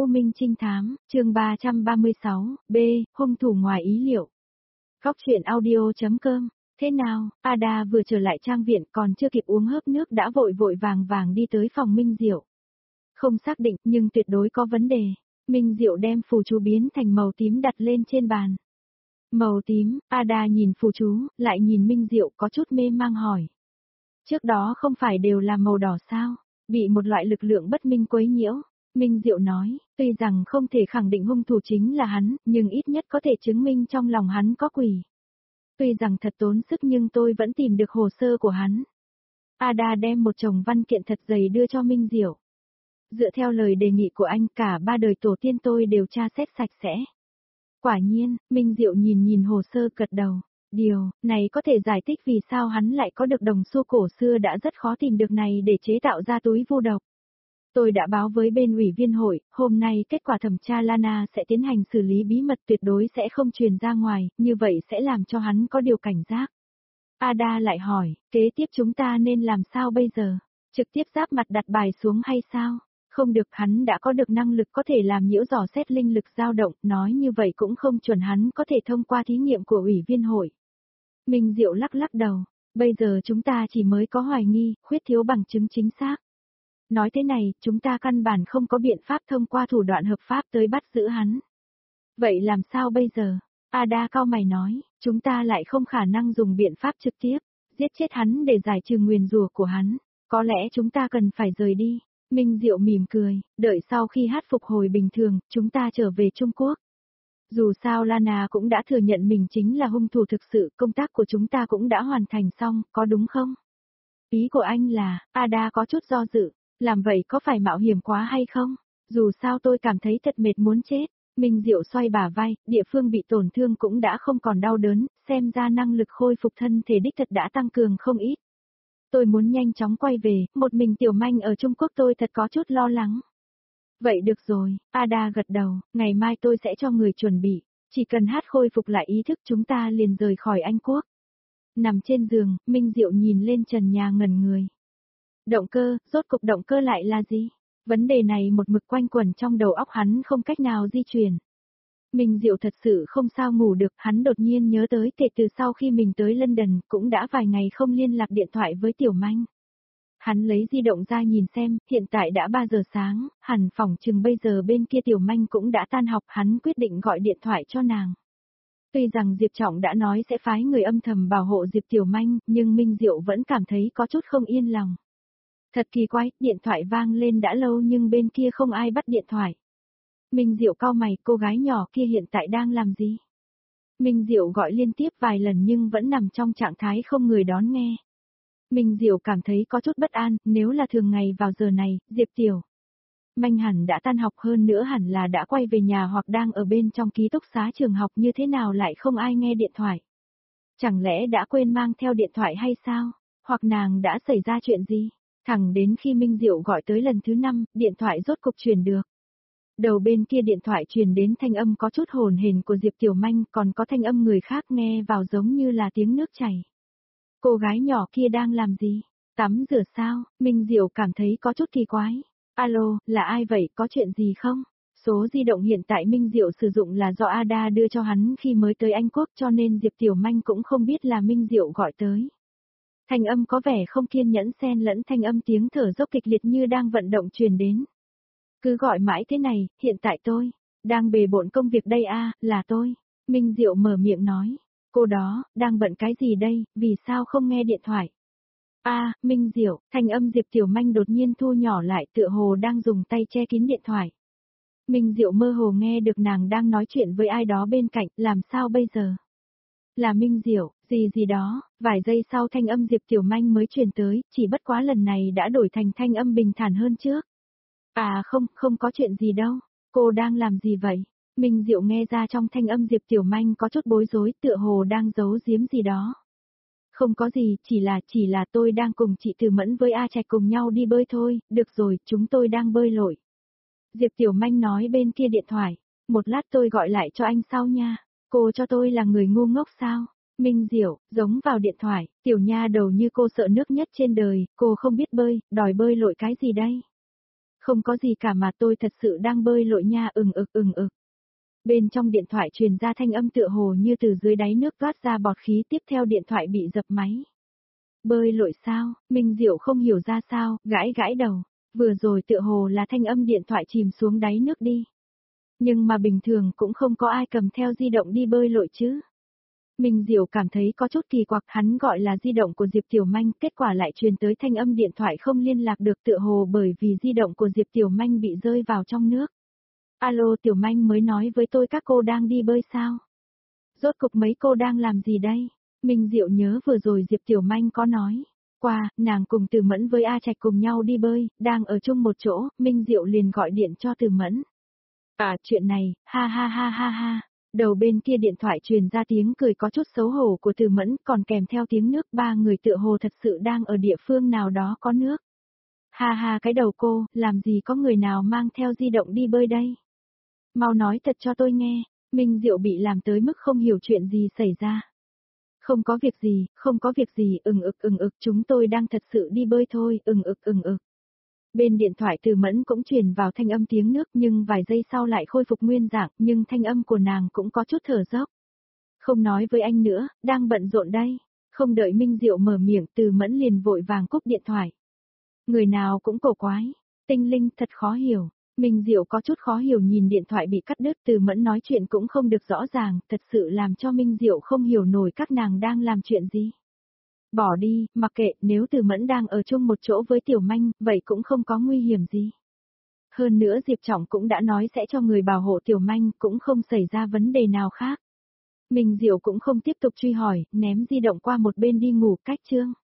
U Minh Trinh Thám, chương 336, B, hung thủ ngoài ý liệu. Góc truyện audio.com. Thế nào, Ada vừa trở lại trang viện còn chưa kịp uống hớp nước đã vội vội vàng vàng đi tới phòng Minh Diệu. Không xác định nhưng tuyệt đối có vấn đề. Minh Diệu đem phù chú biến thành màu tím đặt lên trên bàn. Màu tím, Ada nhìn phù chú, lại nhìn Minh Diệu có chút mê mang hỏi. Trước đó không phải đều là màu đỏ sao, bị một loại lực lượng bất minh quấy nhiễu. Minh Diệu nói, tuy rằng không thể khẳng định hung thủ chính là hắn, nhưng ít nhất có thể chứng minh trong lòng hắn có quỷ. Tuy rằng thật tốn sức nhưng tôi vẫn tìm được hồ sơ của hắn. Ada đem một chồng văn kiện thật dày đưa cho Minh Diệu. Dựa theo lời đề nghị của anh, cả 3 đời tổ tiên tôi đều tra xét sạch sẽ. Quả nhiên, Minh Diệu nhìn hồ sơ gật đầu. Điều này có thể giải thích vì sao hắn lại có được đồng xu cổ xưa đã rất khó tìm được này để chế tạo ra túi vô độc. Tôi đã báo với bên ủy viên hội, hôm nay kết quả thẩm tra Lana sẽ tiến hành xử lý bí mật tuyệt đối sẽ không truyền ra ngoài, như vậy sẽ làm cho hắn có điều cảnh giác. Ada lại hỏi, kế tiếp chúng ta nên làm sao bây giờ? Trực tiếp giáp mặt đặt bài xuống hay sao? Không được, hắn đã có được năng lực có thể làm nhiễu dò xét linh lực dao động, nói như vậy cũng không chuẩn hắn có thể thông qua thí nghiệm của ủy viên hội. Minh Diệu lắc đầu, bây giờ chúng ta chỉ mới có hoài nghi, khuyết thiếu bằng chứng chính xác. Nói thế này, chúng ta căn bản không có biện pháp thông qua thủ đoạn hợp pháp tới bắt giữ hắn. Vậy làm sao bây giờ? Ada cau mày nói, chúng ta lại không khả năng dùng biện pháp trực tiếp, giết chết hắn để giải trừ nguyền rủa của hắn. Có lẽ chúng ta cần phải rời đi. Minh Diệu mỉm cười, đợi sau khi hát phục hồi bình thường, chúng ta trở về Trung Quốc. Dù sao Lana cũng đã thừa nhận mình chính là hung thủ thực sự, công tác của chúng ta cũng đã hoàn thành xong, có đúng không? Ý của anh là, Ada có chút do dự, làm vậy có phải mạo hiểm quá hay không? Dù sao tôi cảm thấy thật mệt muốn chết. Minh Diệu xoay bả vai, địa phương bị tổn thương cũng đã không còn đau đớn, xem ra năng lực khôi phục thân thể đích thật đã tăng cường không ít. Tôi muốn nhanh chóng quay về, một mình Tiểu Manh ở Trung Quốc tôi thật có chút lo lắng. Vậy được rồi, Ada gật đầu, ngày mai tôi sẽ cho người chuẩn bị, chỉ cần hát khôi phục lại ý thức chúng ta liền rời khỏi Anh Quốc. Nằm trên giường, Minh Diệu nhìn lên trần nhà ngẩn người. Động cơ, rốt cục động cơ lại là gì? Vấn đề này một mực quanh quẩn trong đầu óc hắn không cách nào di chuyển. Minh Diệu thật sự không sao ngủ được, hắn đột nhiên nhớ tới kể từ sau khi mình tới London cũng đã vài ngày không liên lạc điện thoại với Tiểu Manh. Hắn lấy di động ra nhìn xem, hiện tại đã 3 giờ sáng, hẳn phỏng chừng bây giờ bên kia Tiểu Manh cũng đã tan học, hắn quyết định gọi điện thoại cho nàng. Tuy rằng Diệp Trọng đã nói sẽ phái người âm thầm bảo hộ Diệp Tiểu Manh, nhưng Minh Diệu vẫn cảm thấy có chút không yên lòng. Thật kỳ quái, điện thoại vang lên đã lâu nhưng bên kia không ai bắt điện thoại. Minh Diệu cau mày, cô gái nhỏ kia hiện tại đang làm gì? Minh Diệu gọi liên tiếp vài lần nhưng vẫn nằm trong trạng thái không người đón nghe. Minh Diệu cảm thấy có chút bất an, nếu là thường ngày vào giờ này, Diệp Tiểu Manh hẳn đã tan học, hơn nữa hẳn là đã quay về nhà hoặc đang ở bên trong ký túc xá trường học, như thế nào lại không ai nghe điện thoại? Chẳng lẽ đã quên mang theo điện thoại hay sao? Hoặc nàng đã xảy ra chuyện gì? Thẳng đến khi Minh Diệu gọi tới lần thứ 5, điện thoại rốt cục truyền được. Đầu bên kia điện thoại truyền đến thanh âm có chút hồn hển của Diệp Tiểu Manh, còn có thanh âm người khác nghe vào giống như là tiếng nước chảy. Cô gái nhỏ kia đang làm gì? Tắm rửa sao? Minh Diệu cảm thấy có chút kỳ quái. Alo, là ai vậy, có chuyện gì không? Số di động hiện tại Minh Diệu sử dụng là do Ada đưa cho hắn khi mới tới Anh Quốc, cho nên Diệp Tiểu Manh cũng không biết là Minh Diệu gọi tới. Thanh âm có vẻ không kiên nhẫn xen lẫn thanh âm tiếng thở dốc kịch liệt như đang vận động truyền đến. Cứ gọi mãi thế này, hiện tại tôi đang bề bộn công việc đây là tôi. Minh Diệu mở miệng nói, cô đó, đang bận cái gì đây, vì sao không nghe điện thoại? Minh Diệu, thanh âm Diệp Tiểu Manh đột nhiên thu nhỏ lại tựa hồ đang dùng tay che kín điện thoại. Minh Diệu mơ hồ nghe được nàng đang nói chuyện với ai đó bên cạnh, làm sao bây giờ? Là Minh Diệu, gì đó, vài giây sau thanh âm Diệp Tiểu Manh mới truyền tới, chỉ bất quá lần này đã đổi thành thanh âm bình thản hơn trước. Không có chuyện gì đâu, cô đang làm gì vậy? Minh Diệu nghe ra trong thanh âm Diệp Tiểu Manh có chút bối rối, tựa hồ đang giấu giếm gì đó. Không có gì, chỉ là tôi đang cùng chị Từ Mẫn với A Trạch cùng nhau đi bơi thôi, được rồi, chúng tôi đang bơi lội. Diệp Tiểu Manh nói bên kia điện thoại, một lát tôi gọi lại cho anh sau nha, cô cho tôi là người ngu ngốc sao? Minh Diệu, giống vào điện thoại, tiểu nha đầu như cô sợ nước nhất trên đời, cô không biết bơi, đòi bơi lội cái gì đây? Không có gì cả mà tôi thật sự đang bơi lội nha, ực. Bên trong điện thoại truyền ra thanh âm tựa hồ như từ dưới đáy nước toát ra bọt khí, tiếp theo điện thoại bị dập máy. Bơi lội sao? Minh Diệu không hiểu ra sao, gãi gãi đầu. Vừa rồi tựa hồ là thanh âm điện thoại chìm xuống đáy nước đi. Nhưng mà bình thường cũng không có ai cầm theo di động đi bơi lội chứ. Minh Diệu cảm thấy có chút kỳ quặc, hắn gọi là di động của Diệp Tiểu Manh, kết quả lại truyền tới thanh âm điện thoại không liên lạc được, tựa hồ bởi vì di động của Diệp Tiểu Manh bị rơi vào trong nước. Alo, Tiểu Manh mới nói với tôi các cô đang đi bơi sao? Rốt cục mấy cô đang làm gì đây? Minh Diệu nhớ vừa rồi Diệp Tiểu Manh có nói qua, nàng cùng Từ Mẫn với A Trạch cùng nhau đi bơi, đang ở chung một chỗ, Minh Diệu liền gọi điện cho Từ Mẫn. À, chuyện này, ha ha ha ha ha. Đầu bên kia điện thoại truyền ra tiếng cười có chút xấu hổ của Từ Mẫn, còn kèm theo tiếng nước, ba người tựa hồ thật sự đang ở địa phương nào đó có nước. Ha ha, cái đầu cô, làm gì có người nào mang theo di động đi bơi đây? Mau nói thật cho tôi nghe. Minh Diệu bị làm tới mức không hiểu chuyện gì xảy ra. Không có việc gì, không có việc gì, ực, chúng tôi đang thật sự đi bơi thôi, ực. Bên điện thoại Từ Mẫn cũng truyền vào thanh âm tiếng nước, nhưng vài giây sau lại khôi phục nguyên dạng, nhưng thanh âm của nàng cũng có chút thở dốc. Không nói với anh nữa, đang bận rộn đây. Không đợi Minh Diệu mở miệng, Từ Mẫn liền vội vàng cúp điện thoại. Người nào cũng cổ quái, tinh linh thật khó hiểu. Minh Diệu có chút khó hiểu nhìn điện thoại bị cắt đứt, Từ Mẫn nói chuyện cũng không được rõ ràng, thật sự làm cho Minh Diệu không hiểu nổi các nàng đang làm chuyện gì. Bỏ đi, mặc kệ, nếu Từ Mẫn đang ở chung một chỗ với Tiểu Manh, vậy cũng không có nguy hiểm gì. Hơn nữa Diệp Trọng cũng đã nói sẽ cho người bảo hộ Tiểu Manh, cũng không xảy ra vấn đề nào khác. Minh Diệu cũng không tiếp tục truy hỏi, ném di động qua một bên đi ngủ, cách chương.